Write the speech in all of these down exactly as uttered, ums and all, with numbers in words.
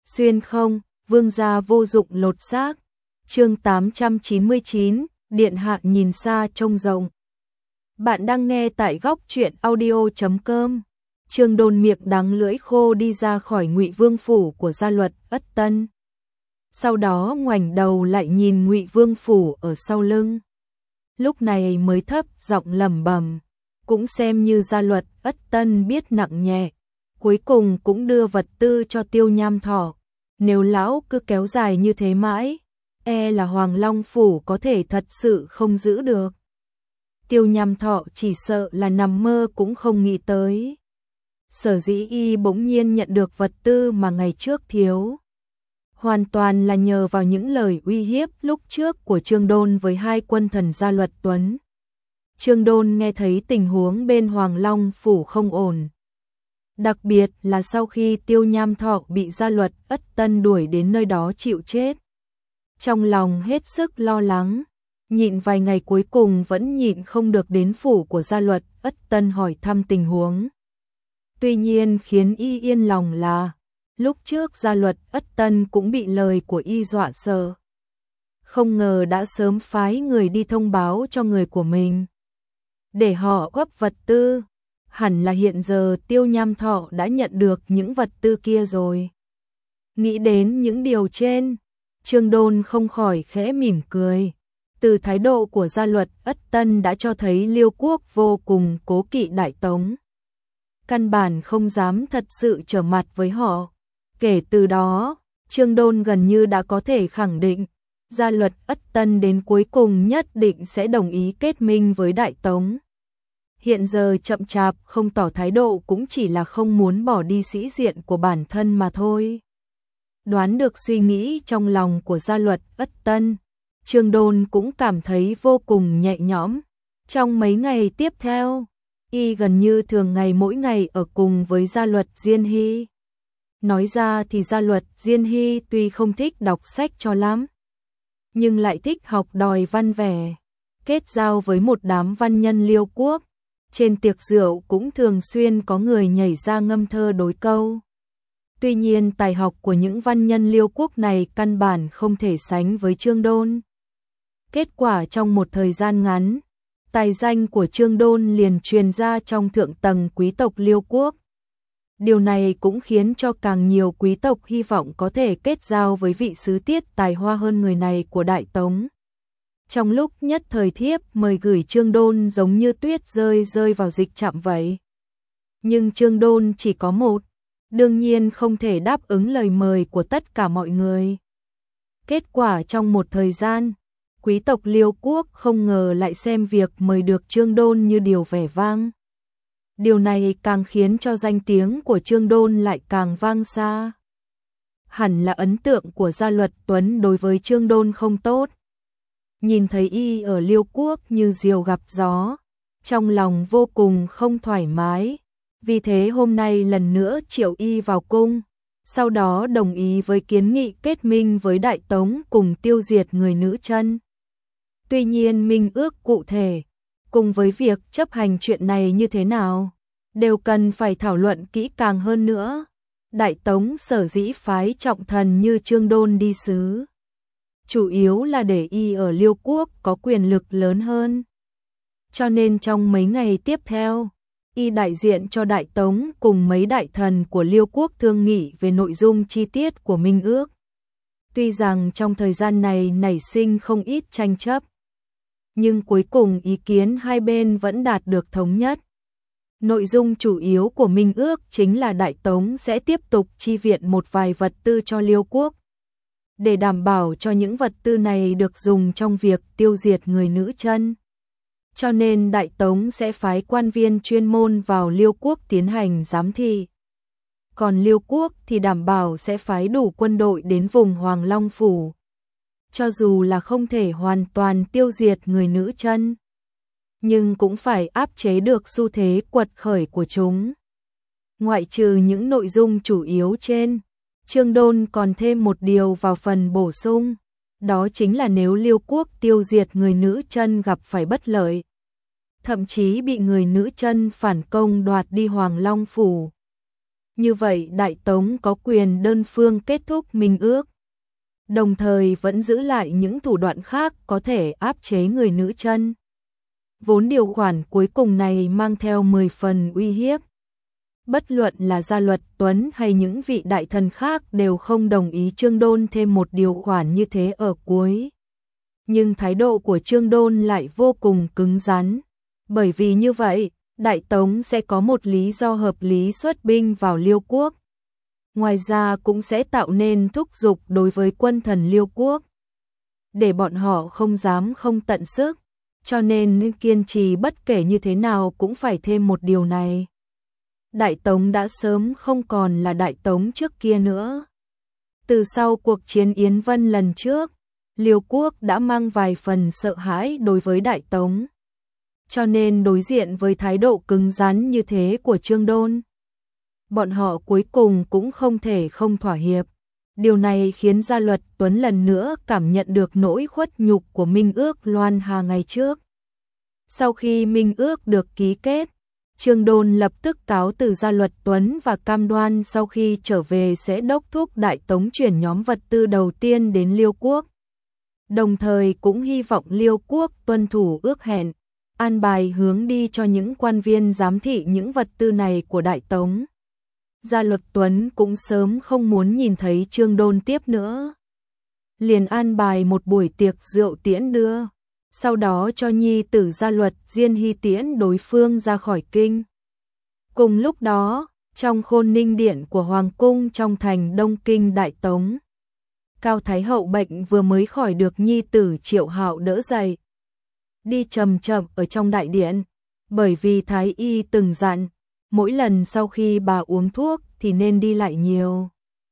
xuyên không, vương gia vô dụng lột xác. Chương tám trăm chín mươi chín, điện hạ nhìn xa trông rộng. Bạn đang nghe tại góc truyện audio chấm com. Trương Đôn miệng đắng lưỡi khô đi ra khỏi Ngụy Vương phủ của gia luật Ất Tân. Sau đó ngoảnh đầu lại nhìn Ngụy Vương phủ ở sau lưng. Lúc này mới thấp giọng lẩm bẩm, cũng xem như gia luật Ất Tân biết nặng nhẹ, cuối cùng cũng đưa vật tư cho Tiêu Nham Thọ. Nếu lão cứ kéo dài như thế mãi, e là Hoàng Long phủ có thể thật sự không giữ được. Tiêu Nham Thọ chỉ sợ là nằm mơ cũng không nghĩ tới. Sở dĩ y bỗng nhiên nhận được vật tư mà ngày trước thiếu, hoàn toàn là nhờ vào những lời uy hiếp lúc trước của Trương Đôn với hai quân thần gia luật Tuấn. Trương Đôn nghe thấy tình huống bên Hoàng Long phủ không ổn. Đặc biệt là sau khi Tiêu Nham Thọ bị gia luật Ất Tân đuổi đến nơi đó chịu chết. Trong lòng hết sức lo lắng, nhịn vài ngày cuối cùng vẫn nhịn không được đến phủ của gia luật Ất Tân hỏi thăm tình huống. Tuy nhiên khiến y yên lòng là, lúc trước gia luật Ất Tân cũng bị lời của y dọa sợ. Không ngờ đã sớm phái người đi thông báo cho người của mình, để họ góp vật tư. Hẳn là hiện giờ Tiêu Nham Thọ đã nhận được những vật tư kia rồi. Nghĩ đến những điều trên, Trương Đôn không khỏi khẽ mỉm cười. Từ thái độ của gia luật Ất Tân đã cho thấy Liêu quốc vô cùng cố kỵ Đại Tống. Căn bản không dám thật sự trở mặt với họ. Kể từ đó, Trương Đôn gần như đã có thể khẳng định, gia luật Ất Tân đến cuối cùng nhất định sẽ đồng ý kết minh với Đại Tống. Hiện giờ chậm chạp không tỏ thái độ cũng chỉ là không muốn bỏ đi sĩ diện của bản thân mà thôi. Đoán được suy nghĩ trong lòng của gia luật Ất Tân, Trương Đôn cũng cảm thấy vô cùng nhẹ nhõm. Trong mấy ngày tiếp theo, y gần như thường ngày mỗi ngày ở cùng với gia luật Diên Hy. Nói ra thì gia luật Diên Hy tuy không thích đọc sách cho lắm, nhưng lại thích học đòi văn vẻ, kết giao với một đám văn nhân Liêu quốc. Trên tiệc rượu cũng thường xuyên có người nhảy ra ngâm thơ đối câu. Tuy nhiên tài học của những văn nhân Liêu quốc này căn bản không thể sánh với Trương Đôn. Kết quả trong một thời gian ngắn, tài danh của Trương Đôn liền truyền ra trong thượng tầng quý tộc Liêu quốc. Điều này cũng khiến cho càng nhiều quý tộc hy vọng có thể kết giao với vị sứ tiết tài hoa hơn người này của Đại Tống. Trong lúc nhất thời thiếp mời gửi Trương Đôn giống như tuyết rơi rơi vào dịch trạm vậy. Nhưng Trương Đôn chỉ có một, đương nhiên không thể đáp ứng lời mời của tất cả mọi người. Kết quả trong một thời gian, quý tộc Liêu quốc không ngờ lại xem việc mời được Trương Đôn như điều vẻ vang. Điều này càng khiến cho danh tiếng của Trương Đôn lại càng vang xa. Hẳn là ấn tượng của gia luật Tuấn đối với Trương Đôn không tốt. Nhìn thấy y ở Liêu quốc như diều gặp gió, trong lòng vô cùng không thoải mái. Vì thế hôm nay lần nữa triệu y vào cung, sau đó đồng ý với kiến nghị kết minh với Đại Tống cùng tiêu diệt người nữ chân. Tuy nhiên minh ước cụ thể, cùng với việc chấp hành chuyện này như thế nào, đều cần phải thảo luận kỹ càng hơn nữa. Đại Tống sở dĩ phái trọng thần như Trương Đôn đi sứ, chủ yếu là để y ở Liêu quốc có quyền lực lớn hơn. Cho nên trong mấy ngày tiếp theo, y đại diện cho Đại Tống cùng mấy đại thần của Liêu quốc thương nghị về nội dung chi tiết của minh ước. Tuy rằng trong thời gian này nảy sinh không ít tranh chấp, nhưng cuối cùng ý kiến hai bên vẫn đạt được thống nhất. Nội dung chủ yếu của minh ước chính là Đại Tống sẽ tiếp tục chi viện một vài vật tư cho Liêu quốc, để đảm bảo cho những vật tư này được dùng trong việc tiêu diệt người nữ chân. Cho nên Đại Tống sẽ phái quan viên chuyên môn vào Liêu quốc tiến hành giám thị. Còn Liêu quốc thì đảm bảo sẽ phái đủ quân đội đến vùng Hoàng Long phủ. Cho dù là không thể hoàn toàn tiêu diệt người nữ chân, nhưng cũng phải áp chế được xu thế quật khởi của chúng. Ngoại trừ những nội dung chủ yếu trên, Trương Đôn còn thêm một điều vào phần bổ sung, đó chính là nếu Liêu quốc tiêu diệt người nữ chân gặp phải bất lợi, thậm chí bị người nữ chân phản công đoạt đi Hoàng Long phủ, Như vậy Đại Tống có quyền đơn phương kết thúc minh ước, đồng thời vẫn giữ lại những thủ đoạn khác có thể áp chế người nữ chân. Vốn điều khoản cuối cùng này mang theo mười phần uy hiếp. Bất luận là Gia Luật Tuấn hay những vị đại thần khác đều không đồng ý Trương Đôn thêm một điều khoản như thế ở cuối. Nhưng thái độ của Trương Đôn lại vô cùng cứng rắn, bởi vì như vậy, Đại Tống sẽ có một lý do hợp lý xuất binh vào Liêu quốc. Ngoài ra cũng sẽ tạo nên thúc giục đối với quân thần Liêu quốc, để bọn họ không dám không tận sức, cho nên kiên trì bất kể như thế nào cũng phải thêm một điều này. Đại Tống đã sớm không còn là Đại Tống trước kia nữa. Từ sau cuộc chiến Yến Vân lần trước, Liêu quốc đã mang vài phần sợ hãi đối với Đại Tống. Cho nên đối diện với thái độ cứng rắn như thế của Trương Đôn, bọn họ cuối cùng cũng không thể không thỏa hiệp. Điều này khiến Gia Luật Tuấn lần nữa cảm nhận được nỗi khuất nhục của minh ước Loan Hà ngày trước. Sau khi minh ước được ký kết, Trương Đôn lập tức cáo từ Gia Luật Tuấn và cam đoan sau khi trở về sẽ đốc thúc Đại Tống chuyển nhóm vật tư đầu tiên đến Liêu quốc. Đồng thời cũng hy vọng Liêu quốc tuân thủ ước hẹn, an bài hướng đi cho những quan viên giám thị những vật tư này của Đại Tống. Gia Luật Tuấn cũng sớm không muốn nhìn thấy Trương Đôn tiếp nữa. Liền an bài một buổi tiệc rượu tiễn đưa, sau đó cho nhi tử Gia Luật Diên Hy tiễn đối phương ra khỏi kinh. Cùng lúc đó, trong Khôn Ninh Điện của Hoàng cung trong thành Đông Kinh Đại Tống, Cao Thái Hậu bệnh vừa mới khỏi được nhi tử Triệu Hạo đỡ dậy. Đi chậm chậm ở trong đại điện, bởi vì Thái y từng dặn, mỗi lần sau khi bà uống thuốc thì nên đi lại nhiều,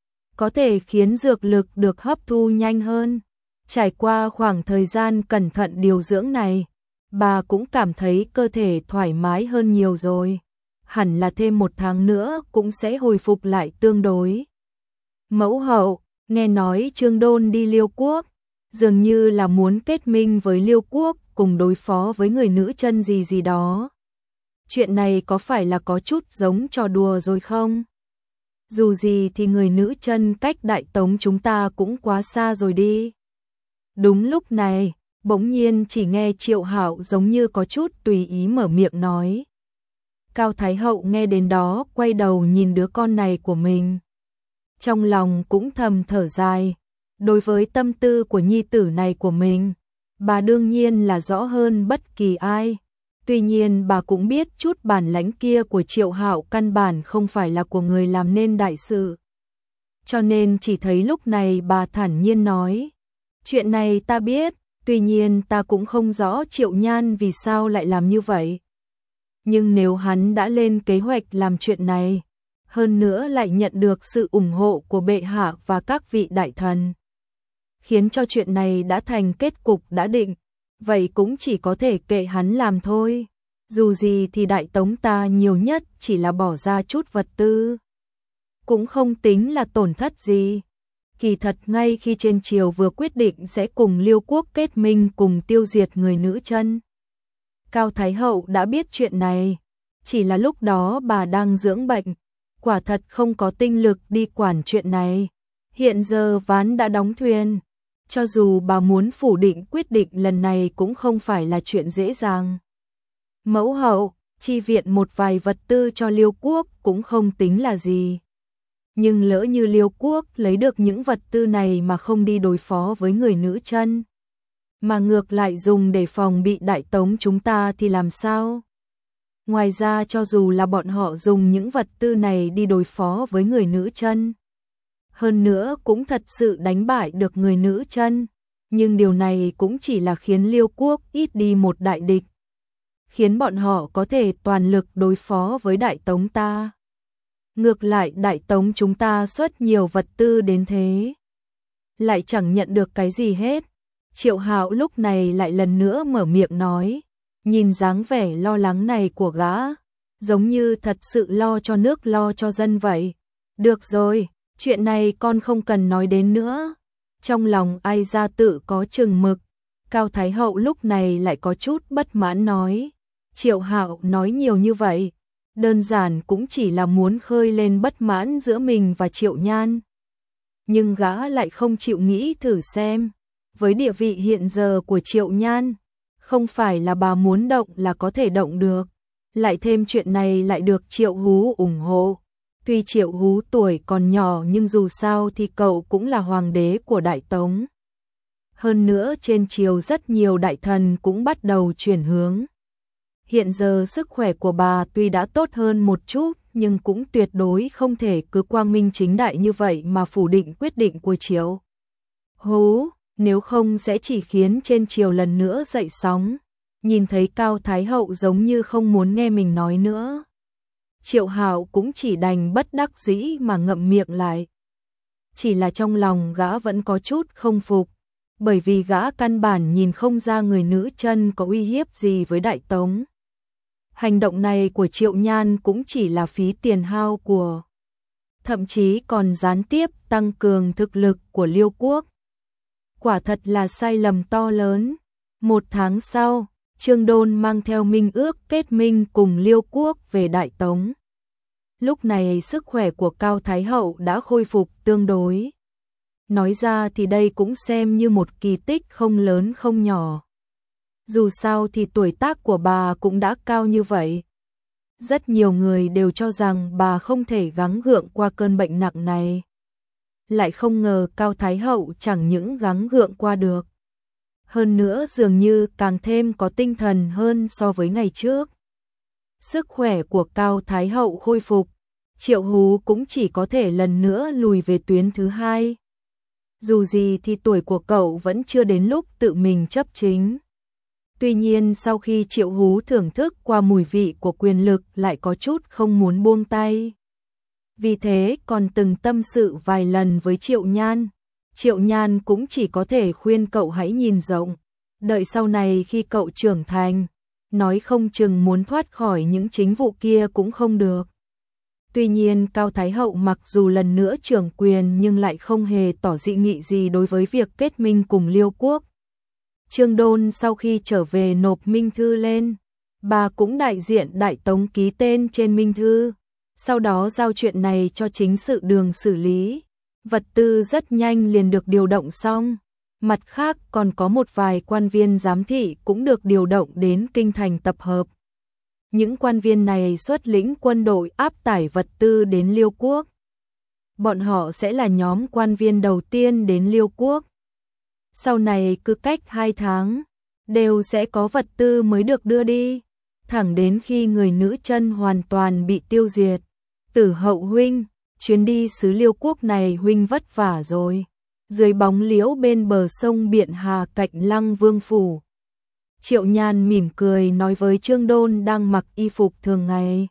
có thể khiến dược lực được hấp thu nhanh hơn. Trải qua khoảng thời gian cẩn thận điều dưỡng này, bà cũng cảm thấy cơ thể thoải mái hơn nhiều rồi. Hẳn là thêm một tháng nữa cũng sẽ hồi phục lại tương đối. Mẫu hậu, nghe nói Trương Đôn đi Liêu quốc, dường như là muốn kết minh với Liêu quốc cùng đối phó với người nữ chân gì gì đó. Chuyện này có phải là có chút giống trò đùa rồi không? Dù gì thì người nữ chân cách Đại Tống chúng ta cũng quá xa rồi đi. Đúng lúc này, bỗng nhiên chỉ nghe Triệu Hạo giống như có chút tùy ý mở miệng nói. Cao Thái Hậu nghe đến đó quay đầu nhìn đứa con này của mình. Trong lòng cũng thầm thở dài. Đối với tâm tư của nhi tử này của mình, bà đương nhiên là rõ hơn bất kỳ ai. Tuy nhiên bà cũng biết chút bản lãnh kia của Triệu Hạo căn bản không phải là của người làm nên đại sự. Cho nên chỉ thấy lúc này bà thản nhiên nói. Chuyện này ta biết, tuy nhiên ta cũng không rõ Triệu Nhan vì sao lại làm như vậy. Nhưng nếu hắn đã lên kế hoạch làm chuyện này, hơn nữa lại nhận được sự ủng hộ của bệ hạ và các vị đại thần, khiến cho chuyện này đã thành kết cục đã định, vậy cũng chỉ có thể kệ hắn làm thôi. Dù gì thì Đại Tống ta nhiều nhất chỉ là bỏ ra chút vật tư, cũng không tính là tổn thất gì. Kỳ thật ngay khi trên triều vừa quyết định sẽ cùng Liêu quốc kết minh cùng tiêu diệt người nữ chân, Cao Thái Hậu đã biết chuyện này, chỉ là lúc đó bà đang dưỡng bệnh, quả thật không có tinh lực đi quản chuyện này. Hiện giờ ván đã đóng thuyền, cho dù bà muốn phủ định quyết định lần này cũng không phải là chuyện dễ dàng. Mẫu hậu, chi viện một vài vật tư cho Liêu quốc cũng không tính là gì. Nhưng lỡ như Liêu quốc lấy được những vật tư này mà không đi đối phó với người nữ chân, mà ngược lại dùng để phòng bị Đại Tống chúng ta thì làm sao? Ngoài ra cho dù là bọn họ dùng những vật tư này đi đối phó với người nữ chân, hơn nữa cũng thật sự đánh bại được người nữ chân, nhưng điều này cũng chỉ là khiến Liêu quốc ít đi một đại địch, khiến bọn họ có thể toàn lực đối phó với Đại Tống ta. Ngược lại Đại Tống chúng ta xuất nhiều vật tư đến thế, lại chẳng nhận được cái gì hết. Triệu Hạo lúc này lại lần nữa mở miệng nói, nhìn dáng vẻ lo lắng này của gã, giống như thật sự lo cho nước lo cho dân vậy. Được rồi, chuyện này con không cần nói đến nữa. Trong lòng ai ra tự có chừng mực. Cao Thái Hậu lúc này lại có chút bất mãn nói, Triệu Hạo nói nhiều như vậy, đơn giản cũng chỉ là muốn khơi lên bất mãn giữa mình và Triệu Nhan. Nhưng gã lại không chịu nghĩ thử xem, với địa vị hiện giờ của Triệu Nhan, không phải là bà muốn động là có thể động được, lại thêm chuyện này lại được Triệu Hú ủng hộ. Tuy Triệu Hú tuổi còn nhỏ nhưng dù sao thì cậu cũng là hoàng đế của Đại Tống. Hơn nữa trên triều rất nhiều đại thần cũng bắt đầu chuyển hướng. Hiện giờ sức khỏe của bà tuy đã tốt hơn một chút nhưng cũng tuyệt đối không thể cứ quang minh chính đại như vậy mà phủ định quyết định của Triệu Hú, nếu không sẽ chỉ khiến trên triều lần nữa dậy sóng. Nhìn thấy Cao Thái Hậu giống như không muốn nghe mình nói nữa, Triệu Hạo cũng chỉ đành bất đắc dĩ mà ngậm miệng lại. Chỉ là trong lòng gã vẫn có chút không phục, bởi vì gã căn bản nhìn không ra người nữ chân có uy hiếp gì với Đại Tống. Hành động này của Triệu Nhan cũng chỉ là phí tiền hao của, thậm chí còn gián tiếp tăng cường thực lực của Liêu quốc. Quả thật là sai lầm to lớn. Một tháng sau, Trương Đôn mang theo minh ước kết minh cùng Liêu quốc về Đại Tống. Lúc này sức khỏe của Cao Thái Hậu đã khôi phục tương đối. Nói ra thì đây cũng xem như một kỳ tích không lớn không nhỏ. Dù sao thì tuổi tác của bà cũng đã cao như vậy. Rất nhiều người đều cho rằng bà không thể gắng gượng qua cơn bệnh nặng này. Lại không ngờ Cao Thái Hậu chẳng những gắng gượng qua được. Hơn nữa dường như càng thêm có tinh thần hơn so với ngày trước. Sức khỏe của Cao Thái Hậu khôi phục, Triệu Hú cũng chỉ có thể lần nữa lùi về tuyến thứ hai. Dù gì thì tuổi của cậu vẫn chưa đến lúc tự mình chấp chính. Tuy nhiên sau khi Triệu Hú thưởng thức qua mùi vị của quyền lực lại có chút không muốn buông tay. Vì thế còn từng tâm sự vài lần với Triệu Nhan. Triệu Nhan cũng chỉ có thể khuyên cậu hãy nhìn rộng. Đợi sau này khi cậu trưởng thành, nói không chừng muốn thoát khỏi những chính vụ kia cũng không được. Tuy nhiên Cao Thái Hậu mặc dù lần nữa trưởng quyền nhưng lại không hề tỏ dị nghị gì đối với việc kết minh cùng Liêu quốc. Trương Đôn sau khi trở về nộp minh thư lên, bà cũng đại diện Đại Tống ký tên trên minh thư, sau đó giao chuyện này cho chính sự đường xử lý. Vật tư rất nhanh liền được điều động xong. Mặt khác còn có một vài quan viên giám thị cũng được điều động đến kinh thành tập hợp. Những quan viên này xuất lĩnh quân đội áp tải vật tư đến Liêu quốc. Bọn họ sẽ là nhóm quan viên đầu tiên đến Liêu quốc. Sau này cứ cách hai tháng, đều sẽ có vật tư mới được đưa đi, thẳng đến khi người nữ chân hoàn toàn bị tiêu diệt. Tử Hậu huynh, chuyến đi xứ Liêu quốc này huynh vất vả rồi. Dưới bóng liễu bên bờ sông Biện Hà cạnh Lăng Vương phủ, Triệu Nhan mỉm cười nói với Trương Đôn đang mặc y phục thường ngày.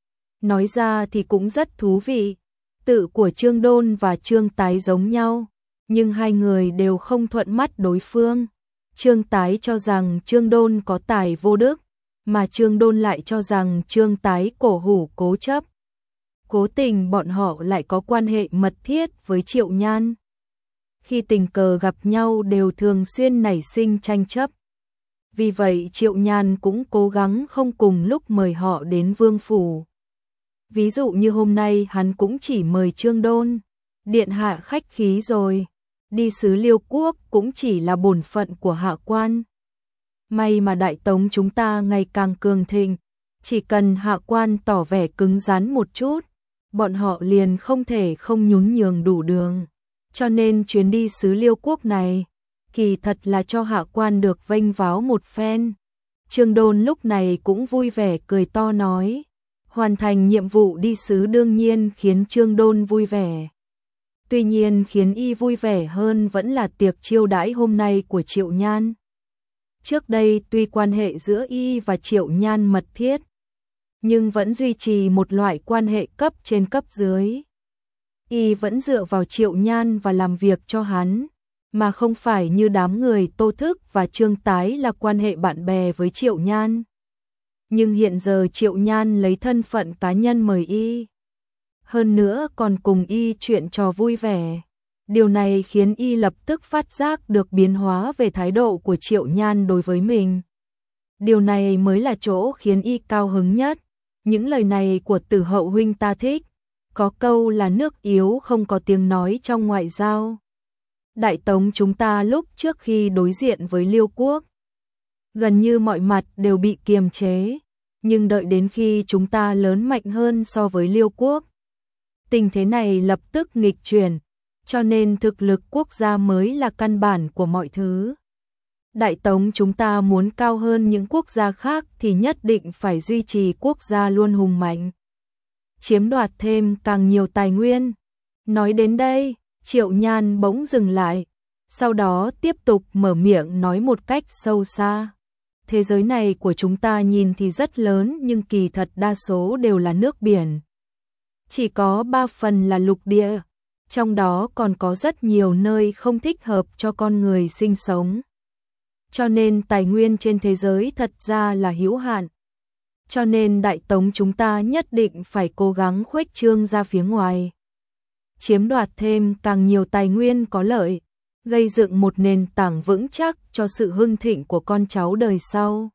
Nói ra thì cũng rất thú vị. Tự của Trương Đôn và Trương Tái giống nhau, nhưng hai người đều không thuận mắt đối phương. Trương Tái cho rằng Trương Đôn có tài vô đức, mà Trương Đôn lại cho rằng Trương Tái cổ hủ cố chấp. Cố tình bọn họ lại có quan hệ mật thiết với Triệu Nhan. Khi tình cờ gặp nhau đều thường xuyên nảy sinh tranh chấp. Vì vậy Triệu Nhan cũng cố gắng không cùng lúc mời họ đến vương phủ. Ví dụ như hôm nay hắn cũng chỉ mời Trương Đôn. Điện hạ khách khí rồi, đi xứ Liêu quốc cũng chỉ là bổn phận của hạ quan. May mà Đại Tống chúng ta ngày càng cường thịnh, chỉ cần hạ quan tỏ vẻ cứng rắn một chút, bọn họ liền không thể không nhún nhường đủ đường. Cho nên chuyến đi xứ Liêu quốc này, kỳ thật là cho hạ quan được vênh váo một phen. Trương Đôn lúc này cũng vui vẻ cười to nói, hoàn thành nhiệm vụ đi xứ đương nhiên khiến Trương Đôn vui vẻ. Tuy nhiên khiến y vui vẻ hơn vẫn là tiệc chiêu đãi hôm nay của Triệu Nhan. Trước đây tuy quan hệ giữa y và Triệu Nhan mật thiết, nhưng vẫn duy trì một loại quan hệ cấp trên cấp dưới. Y vẫn dựa vào Triệu Nhan và làm việc cho hắn, mà không phải như đám người Tô Thức và Trương Tái là quan hệ bạn bè với Triệu Nhan. Nhưng hiện giờ Triệu Nhan lấy thân phận cá nhân mời y, hơn nữa còn cùng y chuyện trò vui vẻ. Điều này khiến y lập tức phát giác được biến hóa về thái độ của Triệu Nhan đối với mình. Điều này mới là chỗ khiến y cao hứng nhất. Những lời này của Tử Hậu huynh ta thích, có câu là nước yếu không có tiếng nói trong ngoại giao. Đại Tống chúng ta lúc trước khi đối diện với Liêu quốc, gần như mọi mặt đều bị kiềm chế, nhưng đợi đến khi chúng ta lớn mạnh hơn so với Liêu quốc, tình thế này lập tức nghịch chuyển, cho nên thực lực quốc gia mới là căn bản của mọi thứ. Đại Tống chúng ta muốn cao hơn những quốc gia khác thì nhất định phải duy trì quốc gia luôn hùng mạnh, chiếm đoạt thêm càng nhiều tài nguyên. Nói đến đây, Triệu Nhan bỗng dừng lại, sau đó tiếp tục mở miệng nói một cách sâu xa. Thế giới này của chúng ta nhìn thì rất lớn nhưng kỳ thật đa số đều là nước biển. Chỉ có ba phần là lục địa, trong đó còn có rất nhiều nơi không thích hợp cho con người sinh sống. Cho nên tài nguyên trên thế giới thật ra là hữu hạn. Cho nên Đại Tống chúng ta nhất định phải cố gắng khuếch trương ra phía ngoài, chiếm đoạt thêm càng nhiều tài nguyên có lợi, gây dựng một nền tảng vững chắc cho sự hưng thịnh của con cháu đời sau.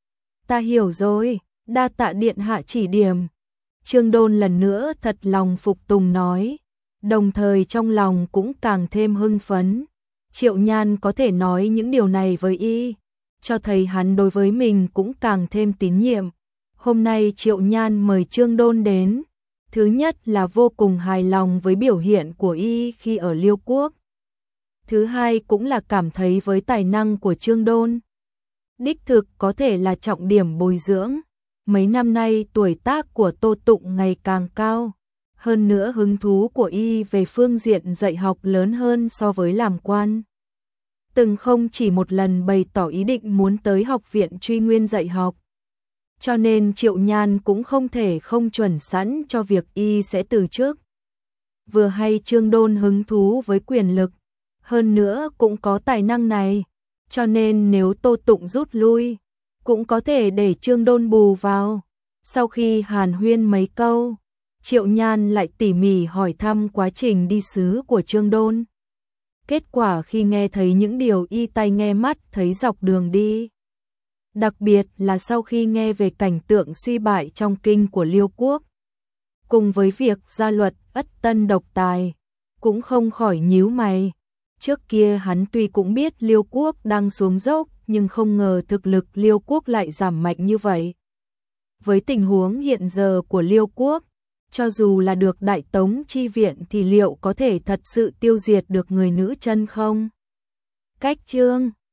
Ta hiểu rồi, đa tạ điện hạ chỉ điểm. Trương Đôn lần nữa thật lòng phục tùng nói, đồng thời trong lòng cũng càng thêm hưng phấn. Triệu Nhan có thể nói những điều này với y, cho thấy hắn đối với mình cũng càng thêm tín nhiệm. Hôm nay Triệu Nhan mời Trương Đôn đến, thứ nhất là vô cùng hài lòng với biểu hiện của y khi ở Liêu quốc. Thứ hai cũng là cảm thấy với tài năng của Trương Đôn, đích thực có thể là trọng điểm bồi dưỡng. Mấy năm nay tuổi tác của Tô Tụng ngày càng cao, hơn nữa hứng thú của y về phương diện dạy học lớn hơn so với làm quan. Từng không chỉ một lần bày tỏ ý định muốn tới học viện Truy Nguyên dạy học. Cho nên Triệu Nhan cũng không thể không chuẩn sẵn cho việc y sẽ từ chức. Vừa hay Trương Đôn hứng thú với quyền lực, hơn nữa cũng có tài năng này, cho nên nếu Tô Tụng rút lui, cũng có thể để Trương Đôn bù vào. Sau khi hàn huyên mấy câu, Triệu Nhan lại tỉ mỉ hỏi thăm quá trình đi sứ của Trương Đôn. Kết quả khi nghe thấy những điều y tai nghe mắt thấy dọc đường đi, đặc biệt là sau khi nghe về cảnh tượng suy bại trong kinh của Liêu quốc, cùng với việc gia luật ất tân độc tài, cũng không khỏi nhíu mày. Trước kia hắn tuy cũng biết Liêu quốc đang xuống dốc, nhưng không ngờ thực lực Liêu quốc lại giảm mạnh như vậy. Với tình huống hiện giờ của Liêu quốc, cho dù là được Đại Tống chi viện thì liệu có thể thật sự tiêu diệt được người nữ chân không? Cách chương